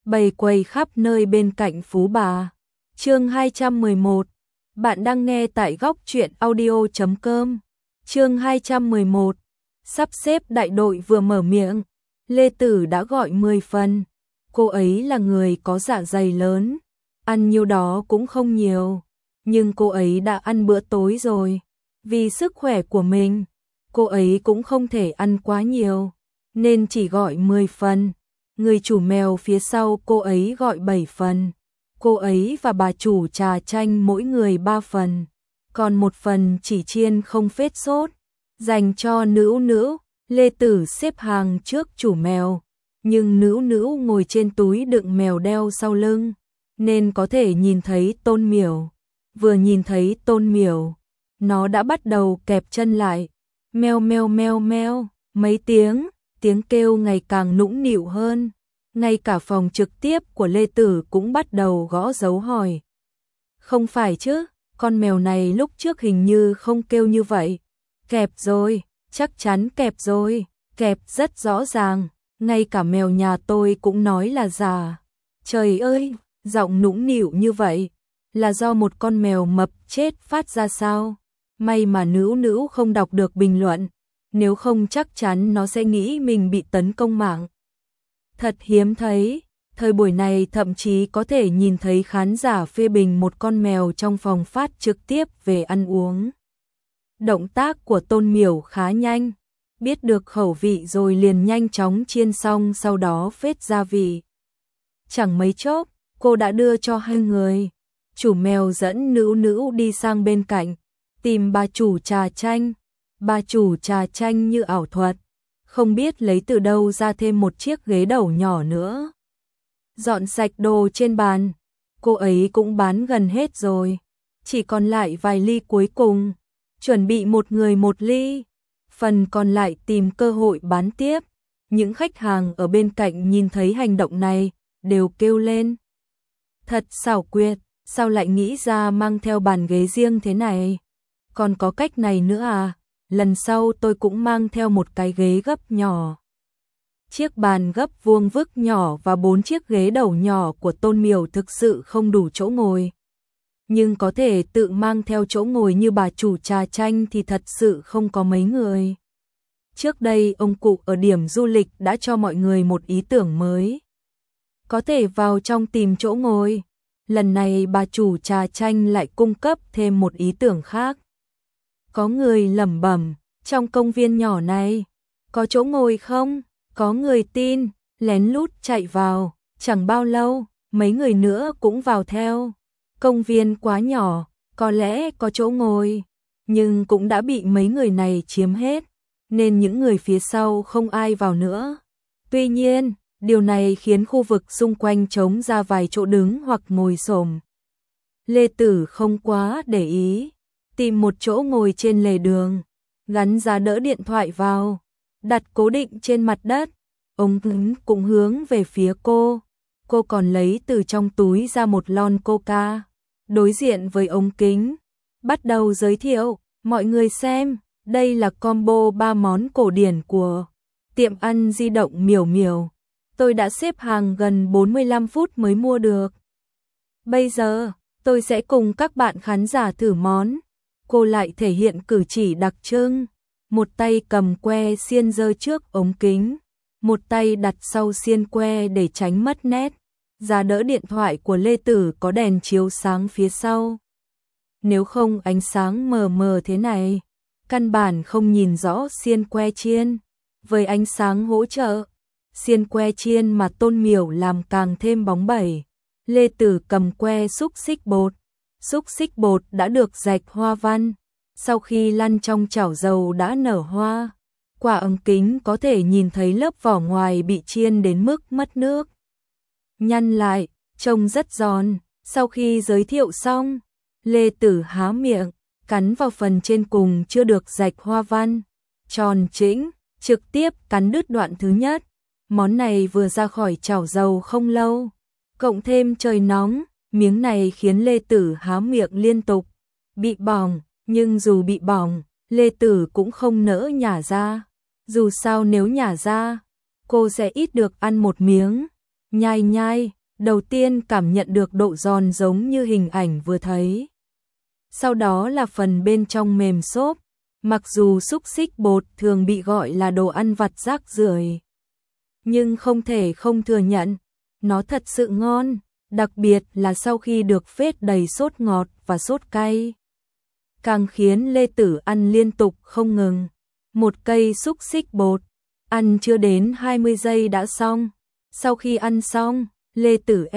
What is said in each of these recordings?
bày quầy khắp nơi bên cạnh Phú Bà. Chương 211. Bạn đang nghe tại góc truyện audio.com. Chương 211. Sắp xếp đại đội vừa mở miệng, Lê Tử đã gọi 10 phần. Cô ấy là người có dạ dày lớn, ăn nhiêu đó cũng không nhiều, nhưng cô ấy đã ăn bữa tối rồi. Vì sức khỏe của mình, cô ấy cũng không thể ăn quá nhiều, nên chỉ gọi 10 phần. Người chủ mèo phía sau cô ấy gọi 7 phần. Cô ấy và bà chủ trà chanh mỗi người 3 phần, còn 1 phần chỉ chiên không phết sốt, dành cho Nữu Nữu. Lê Tử xếp hàng trước chủ mèo, nhưng Nữu Nữu ngồi trên túi đựng mèo đeo sau lưng, nên có thể nhìn thấy Tôn Miểu. Vừa nhìn thấy Tôn Miểu, nó đã bắt đầu kẹp chân lại, meo meo meo meo, mấy tiếng kêu ngày càng nũng nịu hơn. Ngay cả phòng trực tiếp của Lê Tử cũng bắt đầu gõ dấu hỏi. Không phải chứ, con mèo này lúc trước hình như không kêu như vậy. Kẹp rồi, chắc chắn kẹp rồi, kẹp rất rõ ràng, ngay cả mèo nhà tôi cũng nói là già. Trời ơi, giọng nũng nịu như vậy, là do một con mèo mập chết phát ra sao? May mà Nữu Nữu không đọc được bình luận, nếu không chắc chắn nó sẽ nghĩ mình bị tấn công mạng. Thật hiếm thấy, thời buổi này thậm chí có thể nhìn thấy khán giả phê bình một con mèo trong phòng phát trực tiếp về ăn uống. Động tác của Tôn Miểu khá nhanh, biết được khẩu vị rồi liền nhanh chóng chiên xong, sau đó phết gia vị. Chẳng mấy chốc, cô đã đưa cho 2 người. Chủ mèo dẫn Nữu Nữu đi sang bên cạnh, tìm bà chủ trà chanh. Bà chủ trà chanh như ảo thuật, không biết lấy từ đâu ra thêm một chiếc ghế đầu nhỏ nữa. Dọn sạch đồ trên bàn, cô ấy cũng bán gần hết rồi, chỉ còn lại vài ly cuối cùng, chuẩn bị một người một ly, phần còn lại tìm cơ hội bán tiếp. Những khách hàng ở bên cạnh nhìn thấy hành động này, đều kêu lên. Thật xảo quyệt, sao lại nghĩ ra mang theo bàn ghế riêng thế này? Còn có cách này nữa à? Lần sau tôi cũng mang theo một cái ghế gấp nhỏ. Chiếc bàn gấp vuông vức nhỏ và 4 chiếc ghế đầu nhỏ của Tôn Miểu thực sự không đủ chỗ ngồi. Nhưng có thể tự mang theo chỗ ngồi như bà chủ trà chanh thì thật sự không có mấy người. Trước đây ông cụ ở điểm du lịch đã cho mọi người một ý tưởng mới. Có thể vào trong tìm chỗ ngồi. Lần này bà chủ trà chanh lại cung cấp thêm một ý tưởng khác. Có người lẩm bẩm, trong công viên nhỏ này, có chỗ ngồi không? Có người tin, lén lút chạy vào, chẳng bao lâu, mấy người nữa cũng vào theo. Công viên quá nhỏ, có lẽ có chỗ ngồi, nhưng cũng đã bị mấy người này chiếm hết, nên những người phía sau không ai vào nữa. Tuy nhiên, điều này khiến khu vực xung quanh trống ra vài chỗ đứng hoặc ngồi xổm. Lê Tử không quá để ý, tìm một chỗ ngồi trên lề đường, gắn giá đỡ điện thoại vào, đặt cố định trên mặt đất. Ông cũng hướng về phía cô còn lấy từ trong túi ra một lon coca, đối diện với ống kính, bắt đầu giới thiệu, mọi người xem, đây là combo 3 món cổ điển của tiệm ăn di động Miểu Miểu. Tôi đã xếp hàng gần 45 phút mới mua được. Bây giờ, tôi sẽ cùng các bạn khán giả thử món. Cô lại thể hiện cử chỉ đặc trưng, một tay cầm que xiên giơ trước ống kính, một tay đặt sau xiên que để tránh mất nét. Giá đỡ điện thoại của Lê Tử có đèn chiếu sáng phía sau. Nếu không ánh sáng mờ mờ thế này, căn bản không nhìn rõ xiên que chiên. Với ánh sáng hỗ trợ, xiên que chiên mà Tôn Miểu làm càng thêm bóng bẩy. Lê Tử cầm que xúc xích bột. Xúc xích bột đã được rạch hoa văn, sau khi lăn trong chảo dầu đã nở hoa. Qua ống kính có thể nhìn thấy lớp vỏ ngoài bị chiên đến mức mất nước. Nhăn lại, trông rất giòn. Sau khi giới thiệu xong, Lê Tử há miệng, cắn vào phần trên cùng chưa được rạch hoa văn. Tròn chỉnh, trực tiếp cắn đứt đoạn thứ nhất. Món này vừa ra khỏi chảo dầu không lâu, cộng thêm trời nóng, miếng này khiến Lê Tử há miệng liên tục. Bị bỏng, nhưng dù bị bỏng, Lê Tử cũng không nỡ nhả ra. Dù sao nếu nhả ra, cô sẽ ít được ăn một miếng. nhai nhai, đầu tiên cảm nhận được độ giòn giống như hình ảnh vừa thấy. Sau đó là phần bên trong mềm xốp, mặc dù xúc xích bột thường bị gọi là đồ ăn vặt rác rưởi, nhưng không thể không thừa nhận, nó thật sự ngon, đặc biệt là sau khi được phết đầy sốt ngọt và sốt cay. Càng khiến Lê Tử ăn liên tục không ngừng. Một cây xúc xích bột, ăn chưa đến 20 giây đã xong. Sau khi ăn xong, Lê Tử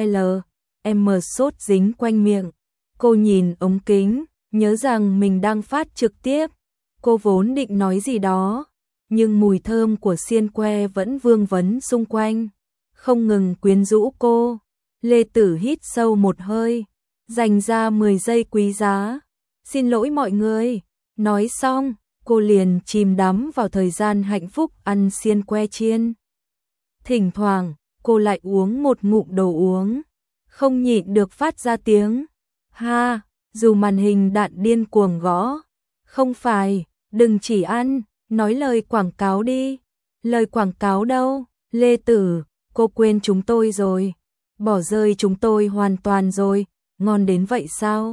M sốt dính quanh miệng. Cô nhìn ống kính, nhớ rằng mình đang phát trực tiếp. Cô vốn định nói gì đó, nhưng mùi thơm của xiên que vẫn vương vấn xung quanh, không ngừng quyến rũ cô. Lê Tử hít sâu một hơi, dành ra 10 giây quý giá. Xin lỗi mọi người. Nói xong, cô liền chìm đắm vào thời gian hạnh phúc ăn xiên que chiên. Thỉnh thoảng, cô lại uống một ngụm đồ uống, không nhịn được phát ra tiếng ha, dù màn hình đạn điên cuồng gõ. Không phải, đừng chỉ ăn, nói lời quảng cáo đi. Lời quảng cáo đâu, Lê Tử, cô quên chúng tôi rồi, bỏ rơi chúng tôi hoàn toàn rồi, ngon đến vậy sao?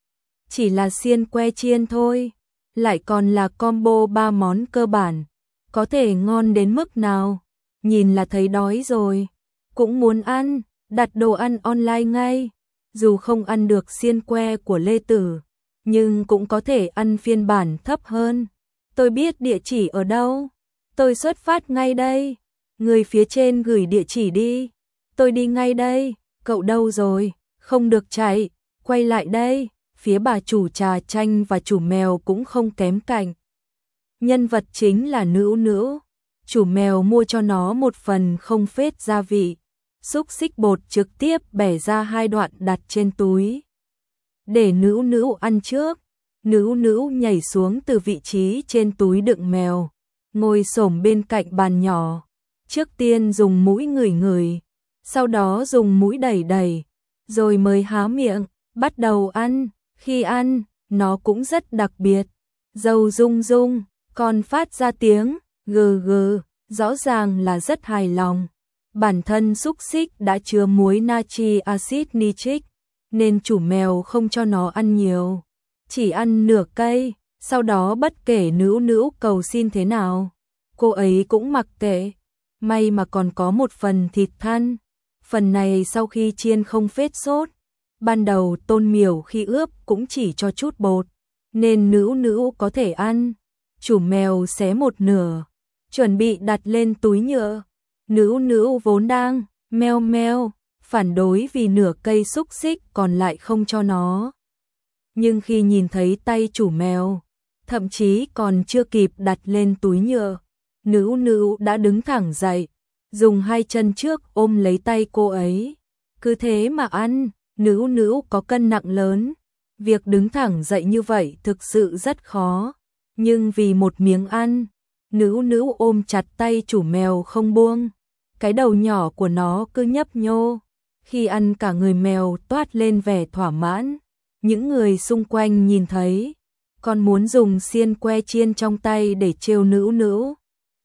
Chỉ là xiên que chiên thôi, lại còn là combo 3 món cơ bản, có thể ngon đến mức nào? Nhìn là thấy đói rồi, cũng muốn ăn, đặt đồ ăn online ngay. Dù không ăn được xiên que của Lê Tử, nhưng cũng có thể ăn phiên bản thấp hơn. Tôi biết địa chỉ ở đâu, tôi xuất phát ngay đây. Người phía trên gửi địa chỉ đi, tôi đi ngay đây. Cậu đâu rồi? Không được chạy, quay lại đây. Phía bà chủ trà chanh và chủ mèo cũng không kém cạnh. Nhân vật chính là Nữu Nữu. Chủ mèo mua cho nó một phần không phết gia vị, xúc xích bột trực tiếp bẻ ra 2 đoạn đặt trên túi. Để Nữu Nữu ăn trước. Nữu Nữu nhảy xuống từ vị trí trên túi đựng mèo, ngồi xổm bên cạnh bàn nhỏ. Trước tiên dùng mũi ngửi ngửi, sau đó dùng mũi đẩy đẩy, rồi mới há miệng, bắt đầu ăn. Khi ăn, nó cũng rất đặc biệt. Dâu rung rung, còn phát ra tiếng gừ gừ, rõ ràng là rất hài lòng. Bản thân xúc xích đã chứa muối natri axit nitric, nên chủ mèo không cho nó ăn nhiều, chỉ ăn nửa cây. Sau đó bất kể Nữu Nữu cầu xin thế nào, cô ấy cũng mặc kệ. May mà còn có một phần thịt thăn, phần này sau khi chiên không phết sốt. Ban đầu Tôn Miểu khi ướp cũng chỉ cho chút bột, nên Nữu Nữu có thể ăn. Chủ mèo xé một nửa, chuẩn bị đặt lên túi nhựa. Nữu Nữu vốn đang meo meo, phản đối vì nửa cây xúc xích còn lại không cho nó. Nhưng khi nhìn thấy tay chủ mèo, thậm chí còn chưa kịp đặt lên túi nhựa, Nữu Nữu đã đứng thẳng dậy, dùng 2 chân trước ôm lấy tay cô ấy. Cứ thế mà ăn. Nữu Nữu có cân nặng lớn, việc đứng thẳng dậy như vậy thực sự rất khó. Nhưng vì một miếng ăn, Nữu Nữu ôm chặt tay chủ mèo không buông. Cái đầu nhỏ của nó cứ nhấp nhô. Khi ăn cả người mèo toát lên vẻ thỏa mãn. Những người xung quanh nhìn thấy, còn muốn dùng xiên que chiên trong tay để trêu Nữu Nữu.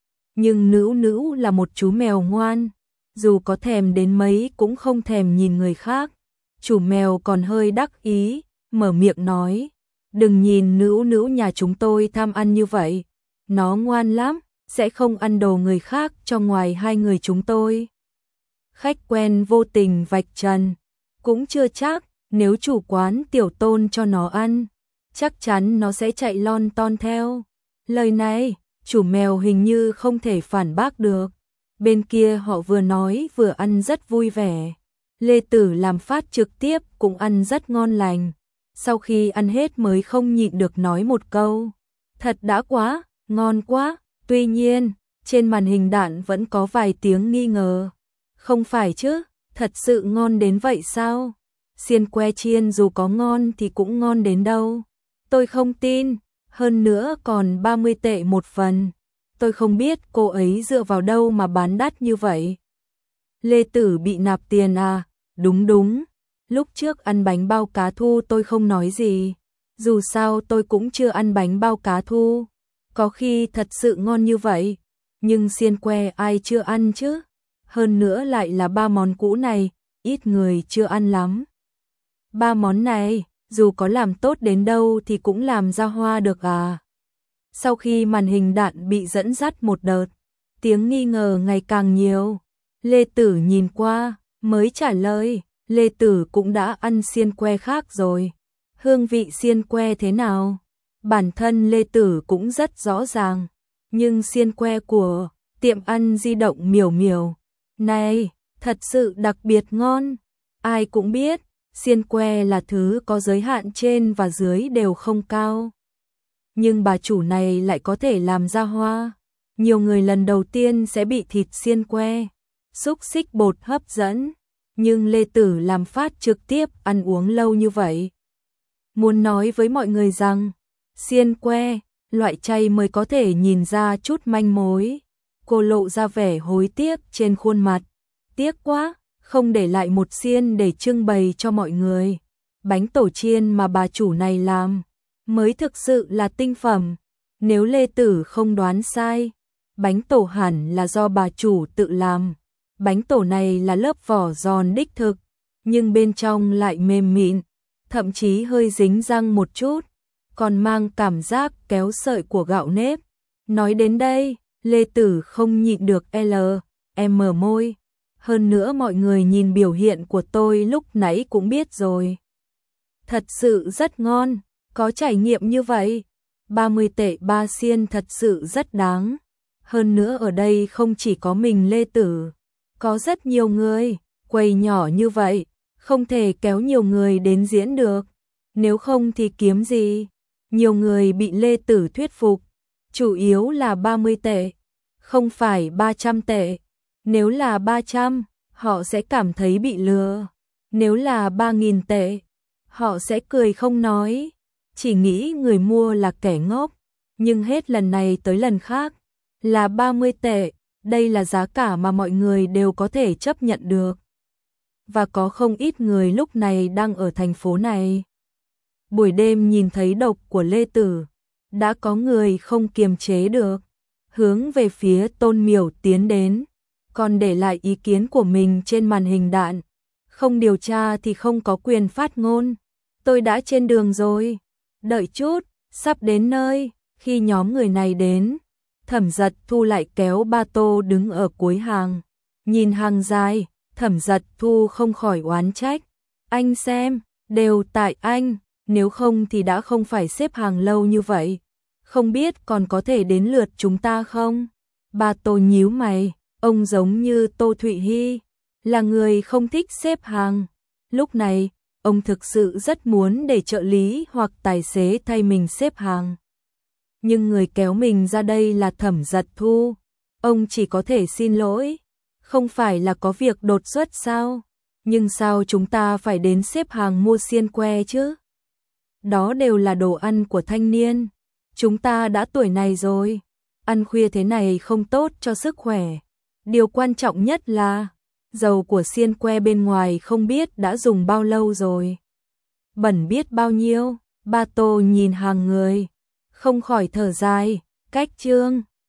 Nhưng Nữu Nữu là một chú mèo ngoan, dù có thèm đến mấy cũng không thèm nhìn người khác. Chủ mèo còn hơi đắc ý, mở miệng nói, đừng nhìn Nữu Nữu nhà chúng tôi tham ăn như vậy, nó ngoan lắm, sẽ không ăn đồ người khác cho ngoài 2 người chúng tôi. Khách quen vô tình vạch trần, cũng chưa chắc, nếu chủ quán Tiểu Tôn cho nó ăn, chắc chắn nó sẽ chạy lon ton theo. Lời này, chủ mèo hình như không thể phản bác được. Bên kia họ vừa nói vừa ăn rất vui vẻ. Lê Tử làm phát trực tiếp cũng ăn rất ngon lành. Sau khi ăn hết mới không nhịn được nói một câu. Thật đã quá, ngon quá. Tuy nhiên, trên màn hình đạn vẫn có vài tiếng nghi ngờ. Không phải chứ, thật sự ngon đến vậy sao? Xiên que chiên dù có ngon thì cũng ngon đến đâu. Tôi không tin, hơn nữa còn 30 tệ một phần. Tôi không biết cô ấy dựa vào đâu mà bán đắt như vậy. Lê Tử bị nạp tiền à? Đúng đúng, lúc trước ăn bánh bao cá thu tôi không nói gì. Dù sao tôi cũng chưa ăn bánh bao cá thu. Có khi thật sự ngon như vậy, nhưng xiên que ai chưa ăn chứ? hơn nữa lại là 3 món cũ này, ít người chưa ăn lắm. 3 món này, dù có làm tốt đến đâu thì cũng làm ra hoa được à? Sau khi màn hình đạn bị dẫn dắt một đợt, tiếng nghi ngờ ngày càng nhiều. Lê Tử nhìn qua, mới trả lời, Lê Tử cũng đã ăn xiên que khác rồi. Hương vị xiên que thế nào? Bản thân Lê Tử cũng rất rõ ràng, nhưng xiên que của tiệm ăn di động Miểu Miểu này thật sự đặc biệt ngon. Ai cũng biết, xiên que là thứ có giới hạn trên và dưới đều không cao. Nhưng bà chủ này lại có thể làm ra hoa. Nhiều người lần đầu tiên sẽ bị thịt xiên que, xúc xích bột hấp dẫn, nhưng Lê Tử làm phát trực tiếp ăn uống lâu như vậy. Muốn nói với mọi người rằng, xiên que, loại chay mới có thể nhìn ra chút manh mối. Cô lộ ra vẻ hối tiếc trên khuôn mặt. Tiếc quá, không để lại một xiên để trưng bày cho mọi người. Bánh tổ chiên mà bà chủ này làm mới thực sự là tinh phẩm. Nếu Lê Tử không đoán sai, bánh tổ hẳn là do bà chủ tự làm. Bánh tổ này là lớp vỏ giòn đích thực, nhưng bên trong lại mềm mịn, thậm chí hơi dính răng một chút, còn mang cảm giác kéo sợi của gạo nếp. Nói đến đây, Lê Tử không nhịn được mở môi. Hơn nữa mọi người nhìn biểu hiện của tôi lúc nãy cũng biết rồi. Thật sự rất ngon, có trải nghiệm như vậy. 30 tệ 3 xiên thật sự rất đáng. Hơn nữa ở đây không chỉ có mình Lê Tử, có rất nhiều người. Quầy nhỏ như vậy, không thể kéo nhiều người đến diễn được. Nếu không thì kiếm gì? Nhiều người bị Lê Tử thuyết phục. Chủ yếu là 30 tệ, không phải 300 tệ. Nếu là 300, họ sẽ cảm thấy bị lừa. Nếu là 3.000 tệ, họ sẽ cười không nói, chỉ nghĩ người mua là kẻ ngốc. Nhưng hết lần này tới lần khác, là 30 tệ, đây là giá cả mà mọi người đều có thể chấp nhận được. Và có không ít người lúc này đang ở thành phố này. Buổi đêm nhìn thấy độc của Lê Tử, đã có người không kiềm chế được, hướng về phía Tôn Miểu tiến đến, còn để lại ý kiến của mình trên màn hình đạn. Không điều tra thì không có quyền phát ngôn. Tôi đã trên đường rồi. Đợi chút, sắp đến nơi. Khi nhóm người này đến, Thẩm Dật Thu lại kéo ba tô đứng ở cuối hàng. Nhìn hàng dài, Thẩm Dật Thu không khỏi oán trách. Anh xem, đều tại anh, nếu không thì đã không phải xếp hàng lâu như vậy. Không biết còn có thể đến lượt chúng ta không? Ba tô nhíu mày, ông giống như Tô Thụy Hy, là người không thích xếp hàng. Lúc này, ông thực sự rất muốn để trợ lý hoặc tài xế thay mình xếp hàng. Nhưng người kéo mình ra đây là Thẩm Dật Thu. Ông chỉ có thể xin lỗi. Không phải là có việc đột xuất sao? Nhưng sao chúng ta phải đến xếp hàng mua xiên que chứ? Đó đều là đồ ăn của thanh niên. Chúng ta đã tuổi này rồi. Ăn khuya thế này không tốt cho sức khỏe. Điều quan trọng nhất là dầu của xiên que bên ngoài không biết đã dùng bao lâu rồi. Bẩn biết bao nhiêu. Ba tô nhìn hàng người, không khỏi thở dài. Cách trương,